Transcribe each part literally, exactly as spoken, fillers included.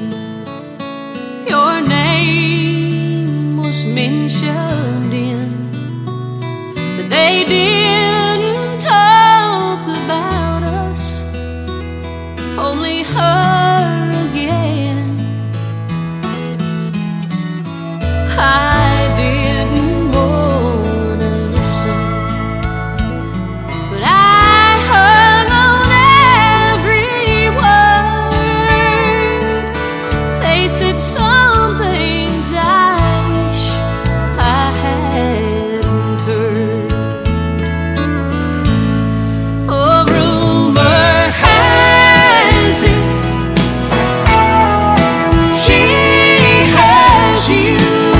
Your name was mentioned in, but they didn't talk about us, only her again. I didn't wanna listen, but I hung on every word. They said some things I wish I hadn't heard. Oh, rumor has it she has you.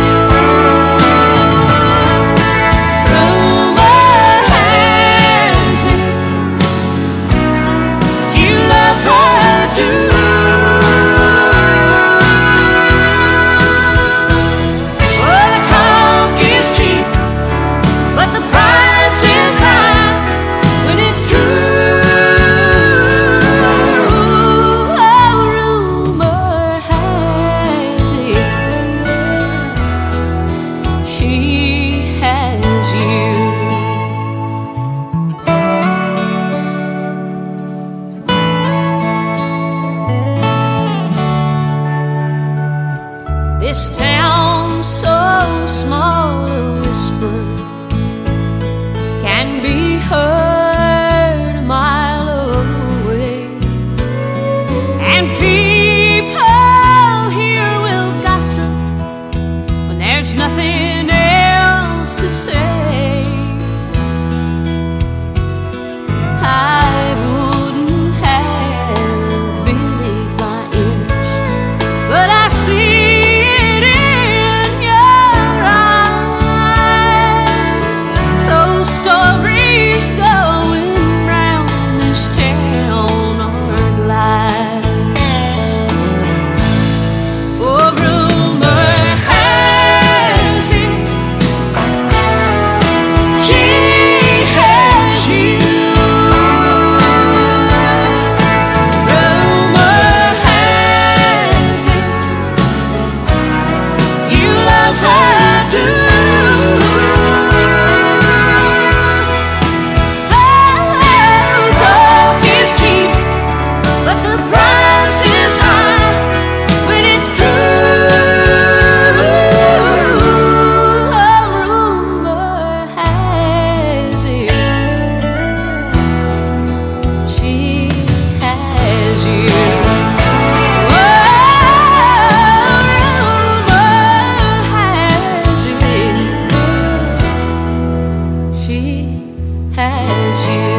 This town so small, a whisper can be heard a mile away, and people here will gossip when there's nothing else to say. I wouldn't have believed my ears, but I see she has you.